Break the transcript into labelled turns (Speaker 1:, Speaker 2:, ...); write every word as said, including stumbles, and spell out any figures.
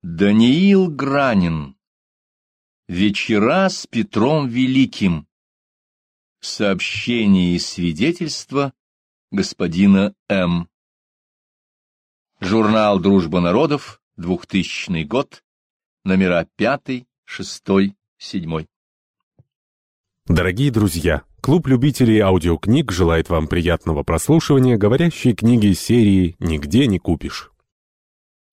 Speaker 1: Даниил Гранин. Вечера с Петром Великим. Сообщение и свидетельство господина М. Журнал «Дружба народов», двухтысячный год, номера пятый, шестой, седьмой.
Speaker 2: Дорогие друзья, клуб любителей аудиокниг желает вам приятного прослушивания говорящей книги серии «Нигде не купишь».